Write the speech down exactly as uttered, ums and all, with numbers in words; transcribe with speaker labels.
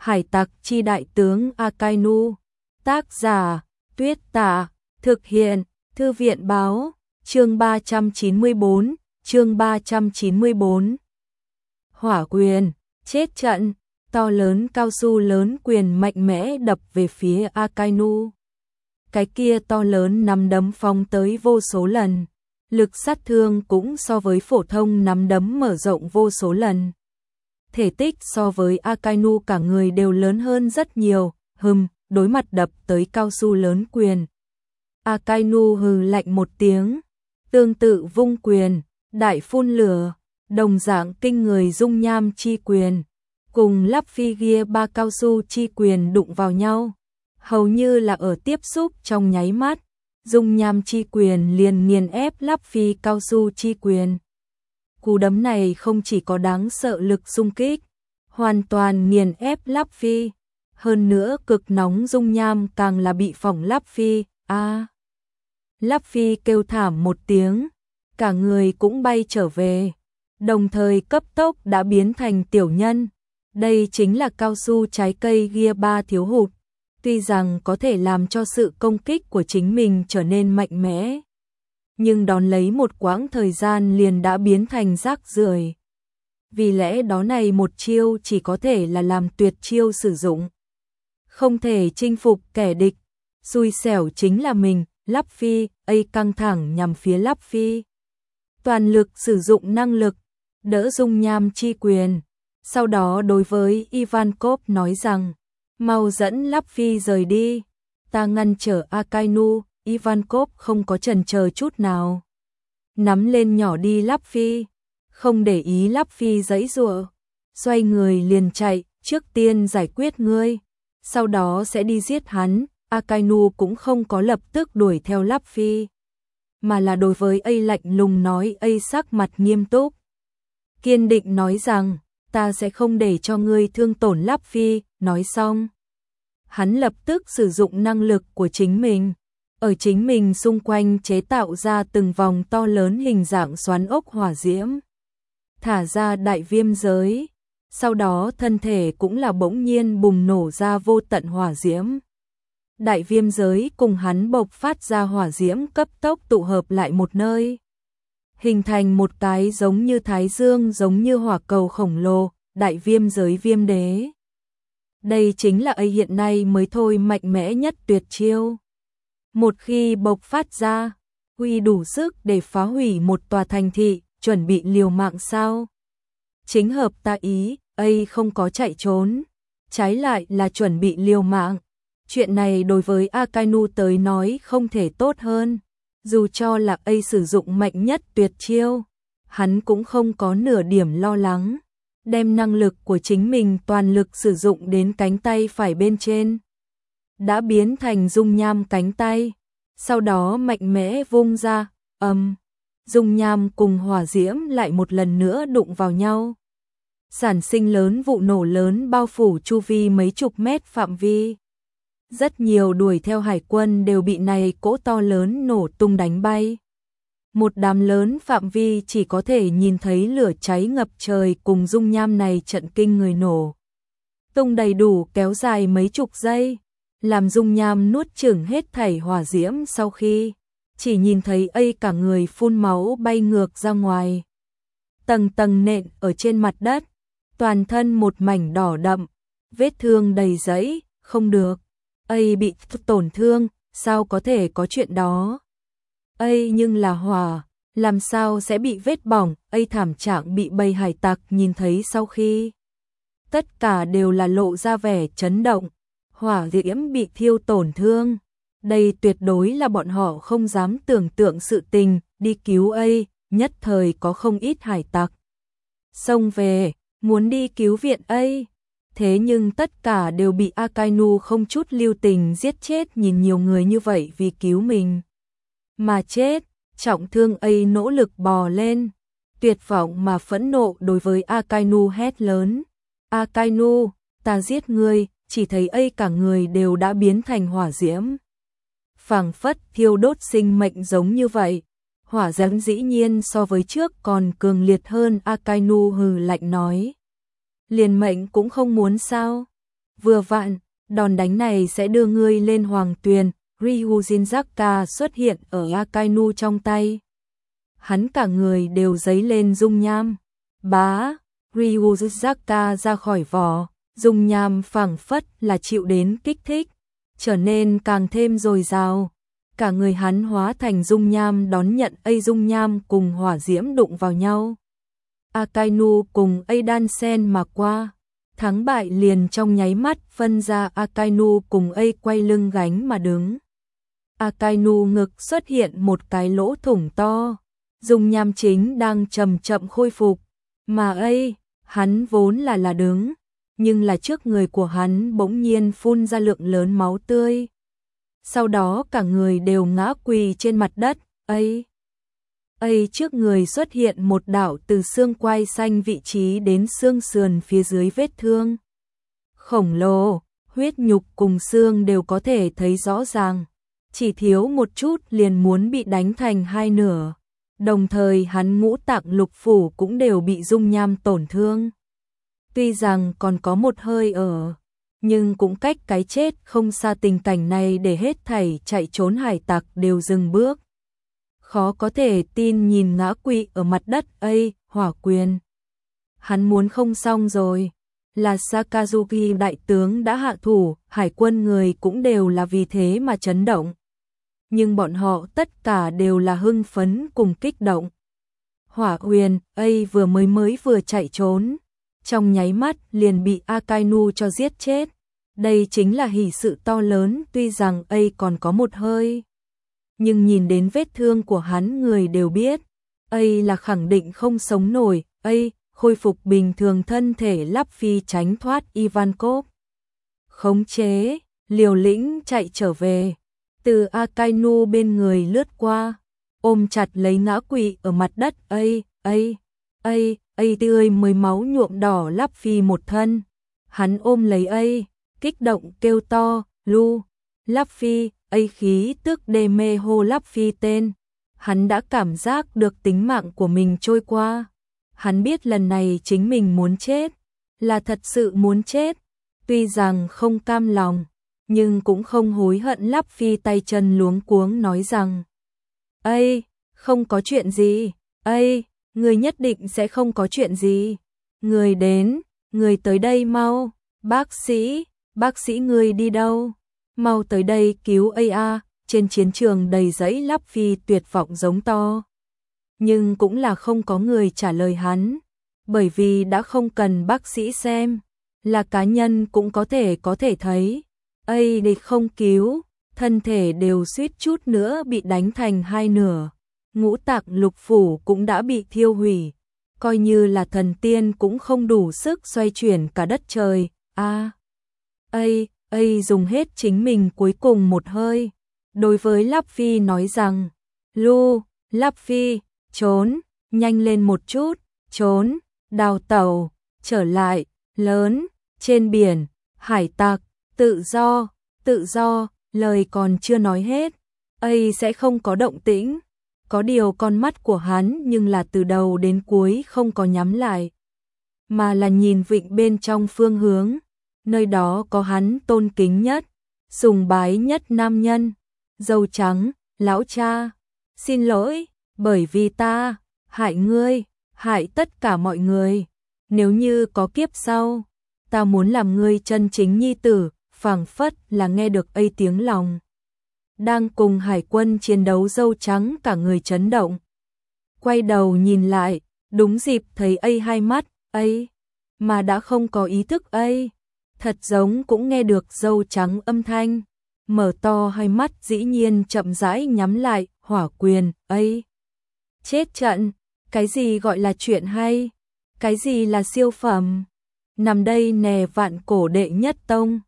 Speaker 1: Hải tặc chi đại tướng Akainu. Tác giả Tuyết Tả. Thực hiện Thư viện báo. Chương ba trăm chín mươi tư, chương ba trăm chín mươi tư. Hỏa quyền, chết trận, to lớn cao su lớn quyền mạnh mẽ đập về phía Akainu. Cái kia to lớn nắm đấm phóng tới vô số lần, lực sát thương cũng so với phổ thông nắm đấm mở rộng vô số lần. Thể tích so với Akainu cả người đều lớn hơn rất nhiều, hừm, đối mặt đập tới cao su lớn quyền. Akainu hừ lạnh một tiếng, tương tự vung quyền, đại phun lửa, đồng dạng kinh người dung nham chi quyền, cùng Luffy Gear ba cao su chi quyền đụng vào nhau, hầu như là ở tiếp xúc trong nháy mắt, dung nham chi quyền liền nghiền ép Luffy cao su chi quyền. Cú đấm này không chỉ có đáng sợ lực xung kích, hoàn toàn nghiền ép Luffy, hơn nữa cực nóng dung nham càng là bị phỏng Luffy. A. À. Luffy kêu thảm một tiếng, cả người cũng bay trở về, đồng thời cấp tốc đã biến thành tiểu nhân. Đây chính là cao su trái cây Gear ba thiếu hụt, tuy rằng có thể làm cho sự công kích của chính mình trở nên mạnh mẽ, nhưng đón lấy một quãng thời gian liền đã biến thành rác rưởi. Vì lẽ đó này một chiêu chỉ có thể là làm tuyệt chiêu sử dụng, không thể chinh phục kẻ địch, xui xẻo chính là mình. Luffy, ấy căng thẳng nhằm phía Luffy. Toàn lực sử dụng năng lực, đỡ dung nham chi quyền. Sau đó đối với Ivankov nói rằng, mau dẫn Luffy rời đi, ta ngăn trở Akainu. Ivankov không có chần chờ chút nào, nắm lên nhỏ đi Luffy, không để ý Luffy giãy giụa, xoay người liền chạy, trước tiên giải quyết ngươi, sau đó sẽ đi giết hắn. Akainu cũng không có lập tức đuổi theo Luffy, mà là đối với A lạnh lùng nói. A sắc mặt nghiêm túc, kiên định nói rằng, ta sẽ không để cho ngươi thương tổn Luffy. Nói xong, hắn lập tức sử dụng năng lực của chính mình, ở chính mình xung quanh chế tạo ra từng vòng to lớn hình dạng xoắn ốc hỏa diễm, thả ra đại viêm giới, sau đó thân thể cũng là bỗng nhiên bùng nổ ra vô tận hỏa diễm. Đại viêm giới cùng hắn bộc phát ra hỏa diễm cấp tốc tụ hợp lại một nơi, hình thành một cái giống như thái dương giống như hỏa cầu khổng lồ, đại viêm giới viêm đế. Đây chính là A hiện nay mới thôi mạnh mẽ nhất tuyệt chiêu. Một khi bộc phát ra, huy đủ sức để phá hủy một tòa thành thị, chuẩn bị liều mạng sao? Chính hợp ta ý, A không có chạy trốn, trái lại là chuẩn bị liều mạng. Chuyện này đối với Akainu tới nói không thể tốt hơn, dù cho là A sử dụng mạnh nhất tuyệt chiêu, hắn cũng không có nửa điểm lo lắng, đem năng lực của chính mình toàn lực sử dụng đến cánh tay phải bên trên, đã biến thành dung nham cánh tay, sau đó mạnh mẽ vung ra, ầm, um, dung nham cùng hỏa diễm lại một lần nữa đụng vào nhau, sản sinh lớn vụ nổ lớn bao phủ chu vi mấy chục mét phạm vi. Rất nhiều đuổi theo hải quân đều bị này cỗ to lớn nổ tung đánh bay. Một đám lớn phạm vi chỉ có thể nhìn thấy lửa cháy ngập trời cùng dung nham này trận kinh người nổ tung đầy đủ kéo dài mấy chục giây, làm dung nham nuốt chửng hết thảy hỏa diễm. Sau khi chỉ nhìn thấy A cả người phun máu bay ngược ra ngoài, tầng tầng nện ở trên mặt đất, toàn thân một mảnh đỏ đậm, vết thương đầy giấy. Không được, A bị tổn thương, sao có thể có chuyện đó? A nhưng là hỏa, làm sao sẽ bị vết bỏng? A thảm trạng bị bầy hải tặc nhìn thấy sau khi, tất cả đều là lộ ra vẻ chấn động. Hỏa diễm bị thiêu tổn thương, đây tuyệt đối là bọn họ không dám tưởng tượng sự tình. Đi cứu A, nhất thời có không ít hải tặc xông về, muốn đi cứu viện A. Thế nhưng tất cả đều bị Akainu không chút lưu tình giết chết. Nhìn nhiều người như vậy vì cứu mình mà chết, trọng thương A nỗ lực bò lên, tuyệt vọng mà phẫn nộ đối với Akainu hét lớn, Akainu, ta giết ngươi. Chỉ thấy A cả người đều đã biến thành hỏa diễm, phảng phất thiêu đốt sinh mệnh giống như vậy. Hỏa diễm dĩ nhiên so với trước còn cường liệt hơn. Akainu hừ lạnh nói, liền mệnh cũng không muốn sao? vừa vặn, đòn đánh này sẽ đưa ngươi lên hoàng tuyền. Ryujinzaka xuất hiện ở Akainu trong tay. Hắn cả người đều dấy lên dung nham. Bá, Ryujinzaka ra khỏi vỏ, dung nham phảng phất là chịu đến kích thích, trở nên càng thêm dồi dào. Cả người hắn hóa thành dung nham đón nhận ấy dung nham cùng hỏa diễm đụng vào nhau. Akainu cùng ấy đan sen mà qua, thắng bại liền trong nháy mắt phân ra. Akainu cùng ấy quay lưng gánh mà đứng. Akainu ngực xuất hiện một cái lỗ thủng to, dung nham chính đang chậm chậm khôi phục, mà ấy, hắn vốn là là đứng, nhưng là trước người của hắn bỗng nhiên phun ra lượng lớn máu tươi. Sau đó cả người đều ngã quỳ trên mặt đất, ấy. ấy trước người xuất hiện một đạo từ xương quai xanh vị trí đến xương sườn phía dưới vết thương. Khổng lồ, huyết nhục cùng xương đều có thể thấy rõ ràng, chỉ thiếu một chút liền muốn bị đánh thành hai nửa. Đồng thời hắn ngũ tạng lục phủ cũng đều bị dung nham tổn thương. Tuy rằng còn có một hơi ở, nhưng cũng cách cái chết không xa. Tình cảnh này để hết thảy chạy trốn hải tặc đều dừng bước. Khó có thể tin nhìn ngã quỵ ở mặt đất ấy, Hỏa Quyền. Hắn muốn không xong rồi, là Sakazuki đại tướng đã hạ thủ, hải quân người cũng đều là vì thế mà chấn động. Nhưng bọn họ tất cả đều là hưng phấn cùng kích động. Hỏa Quyền, ấy vừa mới mới vừa chạy trốn, trong nháy mắt liền bị Akainu cho giết chết. Đây chính là hỷ sự to lớn. Tuy rằng ấy còn có một hơi, nhưng nhìn đến vết thương của hắn người đều biết, ấy là khẳng định không sống nổi. Ấy khôi phục bình thường thân thể, Luffy tránh thoát Ivankov khống chế, liều lĩnh chạy trở về, từ Akainu bên người lướt qua, ôm chặt lấy ngã quỵ ở mặt đất. Ấy, ấy, ấy, ấy tươi mới máu nhuộm đỏ Luffy một thân. Hắn ôm lấy ấy, kích động kêu to, Lu, Luffy, ấy khí tức đê mê hô Luffy tên. Hắn đã cảm giác được tính mạng của mình trôi qua. Hắn biết lần này chính mình muốn chết, là thật sự muốn chết. Tuy rằng không cam lòng, nhưng cũng không hối hận. Luffy tay chân luống cuống nói rằng, Ây, không có chuyện gì, Ây, người nhất định sẽ không có chuyện gì. Người đến, người tới đây mau, bác sĩ, bác sĩ người đi đâu? Mau tới đây cứu Ây a. Trên chiến trường đầy giấy, Luffy tuyệt vọng giống to. Nhưng cũng là không có người trả lời hắn, bởi vì đã không cần bác sĩ xem, là cá nhân cũng có thể có thể thấy. Ây địch không cứu, thân thể đều suýt chút nữa bị đánh thành hai nửa, ngũ tạng lục phủ cũng đã bị thiêu hủy, coi như là thần tiên cũng không đủ sức xoay chuyển cả đất trời. A, Ây, Ây dùng hết chính mình cuối cùng một hơi, đối với Luffy nói rằng, Lu, Luffy, trốn, nhanh lên một chút, trốn, đào tàu, trở lại, lớn, trên biển, hải tặc, tự do, tự do, lời còn chưa nói hết, ấy sẽ không có động tĩnh. Có điều con mắt của hắn nhưng là từ đầu đến cuối không có nhắm lại, mà là nhìn vịnh bên trong phương hướng, nơi đó có hắn tôn kính nhất, sùng bái nhất nam nhân, dâu trắng, lão cha, xin lỗi, bởi vì ta hại ngươi, hại tất cả mọi người, nếu như có kiếp sau, ta muốn làm ngươi chân chính nhi tử. Phảng phất là nghe được ấy tiếng lòng. Đang cùng hải quân chiến đấu, dâu trắng cả người chấn động. Quay đầu nhìn lại, đúng dịp thấy ấy hai mắt, ấy, mà đã không có ý thức ấy. Thật giống cũng nghe được dâu trắng âm thanh. Mở to hai mắt dĩ nhiên chậm rãi nhắm lại, Hỏa Quyền, ấy. Chết trận, cái gì gọi là chuyện hay? Cái gì là siêu phẩm? Nằm đây nè, vạn cổ đệ nhất tông.